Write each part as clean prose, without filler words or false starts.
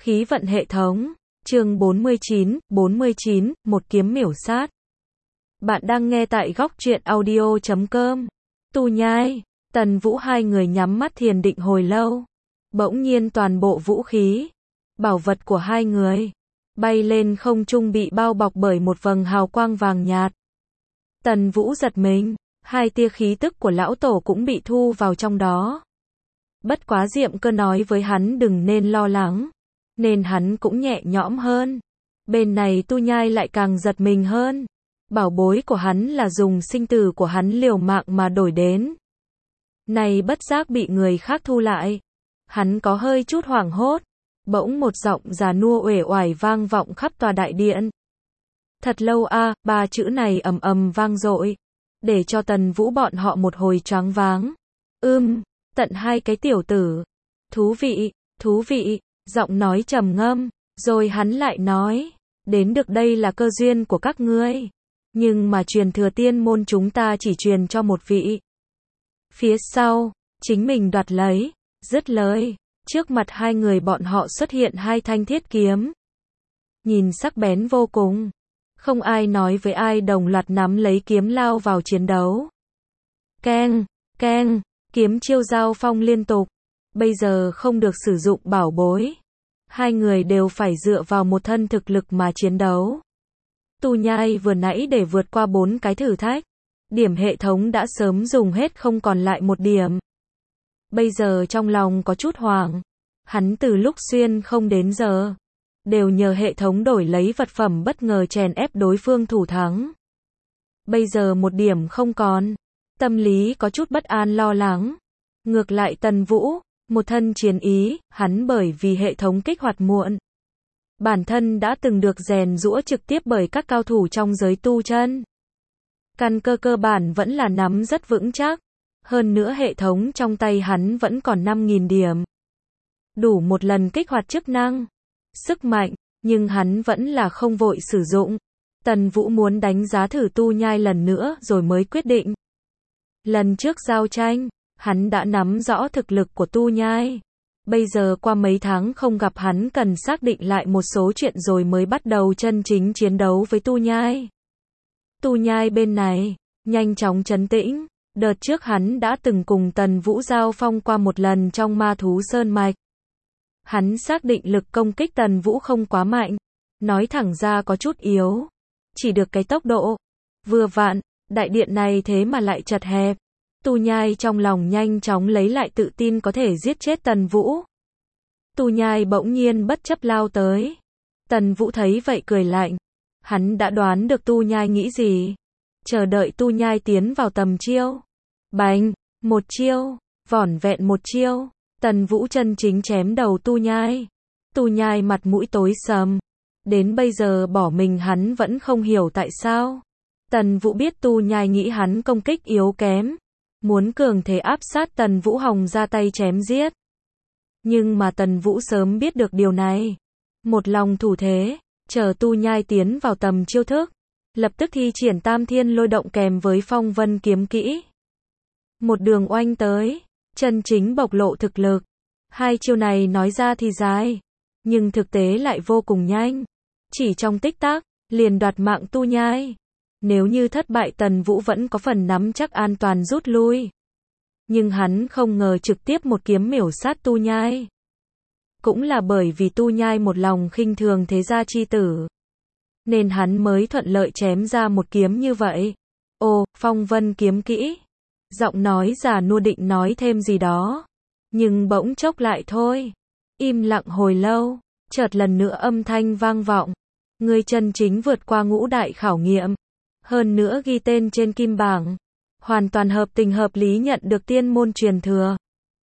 Khí vận hệ thống, chương 49, một kiếm miểu sát. Bạn đang nghe tại góc truyện audio.com. Tu Nhai, Tần Vũ hai người nhắm mắt thiền định hồi lâu. Bỗng nhiên toàn bộ vũ khí, bảo vật của hai người, bay lên không trung bị bao bọc bởi một vầng hào quang vàng nhạt. Tần Vũ giật mình, hai tia khí tức của lão tổ cũng bị thu vào trong đó. Bất quá Diệm Cơ nói với hắn đừng nên lo lắng, nên hắn cũng nhẹ nhõm hơn. Bên này Tu Nhai lại càng giật mình hơn. Bảo bối của hắn là dùng sinh tử của hắn liều mạng mà đổi đến. Này bất giác bị người khác thu lại. Hắn có hơi chút hoảng hốt. Bỗng một giọng già nua uể oải vang vọng khắp tòa đại điện. Thật lâu a, ba chữ này ầm ầm vang dội, để cho Tần Vũ bọn họ một hồi choáng váng. Tận hai cái tiểu tử. Thú vị, giọng nói trầm ngâm, rồi hắn lại nói, đến được đây là cơ duyên của các ngươi, nhưng mà truyền thừa tiên môn chúng ta chỉ truyền cho một vị. Phía sau, chính mình đoạt lấy, dứt lời, trước mặt hai người bọn họ xuất hiện hai thanh thiết kiếm. Nhìn sắc bén vô cùng, không ai nói với ai đồng loạt nắm lấy kiếm lao vào chiến đấu. Keng, keng, kiếm chiêu giao phong liên tục. Bây giờ không được sử dụng bảo bối. Hai người đều phải dựa vào một thân thực lực mà chiến đấu. Tu Nhai vừa nãy để vượt qua 4 cái thử thách, điểm hệ thống đã sớm dùng hết không còn lại một điểm. Bây giờ trong lòng có chút hoảng. Hắn từ lúc xuyên không đến giờ, đều nhờ hệ thống đổi lấy vật phẩm bất ngờ chèn ép đối phương thủ thắng. Bây giờ một điểm không còn, tâm lý có chút bất an lo lắng. Ngược lại Tần Vũ, một thân chiến ý, hắn bởi vì hệ thống kích hoạt muộn. Bản thân đã từng được rèn giũa trực tiếp bởi các cao thủ trong giới tu chân. Căn cơ cơ bản vẫn là nắm rất vững chắc. Hơn nữa hệ thống trong tay hắn vẫn còn 5.000 điểm. Đủ một lần kích hoạt chức năng, sức mạnh, nhưng hắn vẫn là không vội sử dụng. Tần Vũ muốn đánh giá thử Tu Nhai lần nữa rồi mới quyết định. Lần trước giao tranh, hắn đã nắm rõ thực lực của Tu Nhai. Bây giờ qua mấy tháng không gặp hắn cần xác định lại một số chuyện rồi mới bắt đầu chân chính chiến đấu với Tu Nhai. Tu Nhai bên này, nhanh chóng trấn tĩnh. Đợt trước hắn đã từng cùng Tần Vũ giao phong qua một lần trong Ma Thú Sơn Mạch. Hắn xác định lực công kích Tần Vũ không quá mạnh. Nói thẳng ra có chút yếu. Chỉ được cái tốc độ vừa vặn, đại điện này thế mà lại chật hẹp. Tu Nhai trong lòng nhanh chóng lấy lại tự tin có thể giết chết Tần Vũ. Tu Nhai bỗng nhiên bất chấp lao tới. Tần Vũ thấy vậy cười lạnh. Hắn đã đoán được Tu Nhai nghĩ gì. Chờ đợi Tu Nhai tiến vào tầm chiêu. Bành, một chiêu, vỏn vẹn một chiêu. Tần Vũ chân chính chém đầu Tu Nhai. Tu Nhai mặt mũi tối sầm. Đến bây giờ bỏ mình hắn vẫn không hiểu tại sao. Tần Vũ biết Tu Nhai nghĩ hắn công kích yếu kém. Muốn cường thế áp sát Tần Vũ Hồng ra tay chém giết. Nhưng mà Tần Vũ sớm biết được điều này. Một lòng thủ thế, chờ Tu Nhai tiến vào tầm chiêu thức. Lập tức thi triển Tam Thiên Lôi Động kèm với Phong Vân kiếm kỹ. Một đường oanh tới, chân chính bộc lộ thực lực. Hai chiêu này nói ra thì dài, nhưng thực tế lại vô cùng nhanh. Chỉ trong tích tắc, liền đoạt mạng Tu Nhai. Nếu như thất bại Tần Vũ vẫn có phần nắm chắc an toàn rút lui. Nhưng hắn không ngờ trực tiếp một kiếm miểu sát Tu Nhai. Cũng là bởi vì Tu Nhai một lòng khinh thường thế gia chi tử, nên hắn mới thuận lợi chém ra một kiếm như vậy. Ồ, Phong Vân kiếm kỹ. Giọng nói già nua định nói thêm gì đó. Nhưng bỗng chốc lại thôi. Im lặng hồi lâu, chợt lần nữa âm thanh vang vọng. Ngươi chân chính vượt qua ngũ đại khảo nghiệm. Hơn nữa ghi tên trên kim bảng. Hoàn toàn hợp tình hợp lý nhận được tiên môn truyền thừa.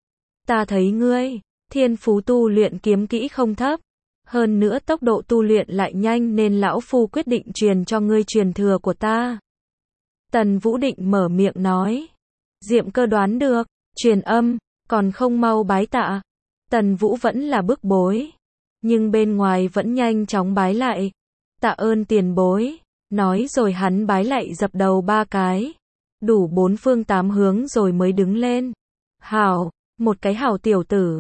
Ta thấy ngươi, thiên phú tu luyện kiếm kỹ không thấp. Hơn nữa tốc độ tu luyện lại nhanh nên lão phu quyết định truyền cho ngươi truyền thừa của ta. Tần Vũ định mở miệng nói. Diệm Cơ đoán được, truyền âm, còn không mau bái tạ. Tần Vũ vẫn là bức bối. Nhưng bên ngoài vẫn nhanh chóng bái lại. Tạ ơn tiền bối. Nói rồi hắn bái lại dập đầu 3 cái. Đủ 4 phương 8 hướng rồi mới đứng lên. Hảo, một cái hảo tiểu tử.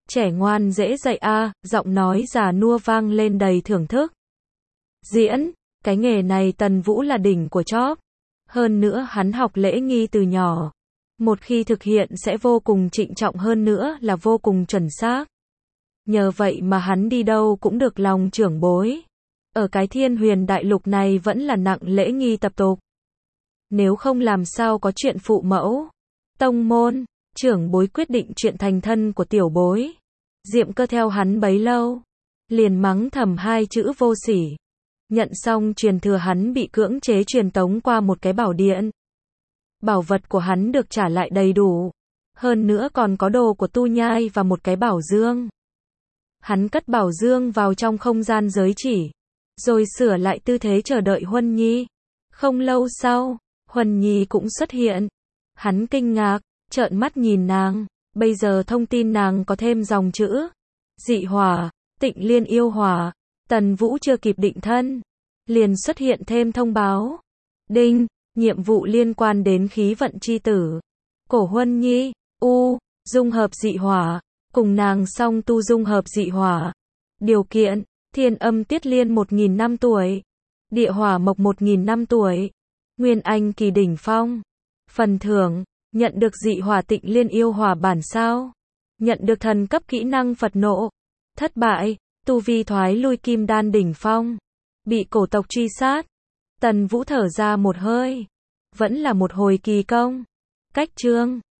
Trẻ ngoan dễ dạy a, giọng nói già nua vang lên đầy thưởng thức. Diễn, cái nghề này Tần Vũ là đỉnh của chóp. Hơn nữa hắn học lễ nghi từ nhỏ. Một khi thực hiện sẽ vô cùng trịnh trọng, hơn nữa là vô cùng chuẩn xác. Nhờ vậy mà hắn đi đâu cũng được lòng trưởng bối. Ở cái Thiên Huyền đại lục này vẫn là nặng lễ nghi tập tục. Nếu không làm sao có chuyện phụ mẫu, tông môn, trưởng bối quyết định chuyện thành thân của tiểu bối. Diệm Cơ theo hắn bấy lâu, liền mắng thầm hai chữ vô sỉ. Nhận xong truyền thừa hắn bị cưỡng chế truyền tống qua một cái bảo điện. Bảo vật của hắn được trả lại đầy đủ. Hơn nữa còn có đồ của Tu Nhai và một cái bảo dương. Hắn cất bảo dương vào trong không gian giới chỉ, rồi sửa lại tư thế chờ đợi Huân Nhi. Không lâu sau, Huân Nhi cũng xuất hiện. Hắn kinh ngạc, trợn mắt nhìn nàng. Bây giờ thông tin nàng có thêm dòng chữ dị hỏa, Tịnh Liên yêu hỏa. Tần Vũ chưa kịp định thân, liền xuất hiện thêm thông báo. Đinh, nhiệm vụ liên quan đến khí vận chi tử. Cổ Huân Nhi, dung hợp dị hỏa, cùng nàng song tu dung hợp dị hỏa. Điều kiện, Thiên Âm Tiết Liên 1000 năm tuổi, Địa Hỏa Mộc 1000 năm tuổi, Nguyên Anh kỳ đỉnh phong. Phần thưởng, nhận được dị hỏa Tịnh Liên yêu hỏa bản sao. Nhận được thần cấp kỹ năng Phật nộ. Thất bại, tu vi thoái lui kim đan đỉnh phong. Bị cổ tộc truy sát. Tần Vũ thở ra một hơi. Vẫn là một hồi kỳ công. Cách chương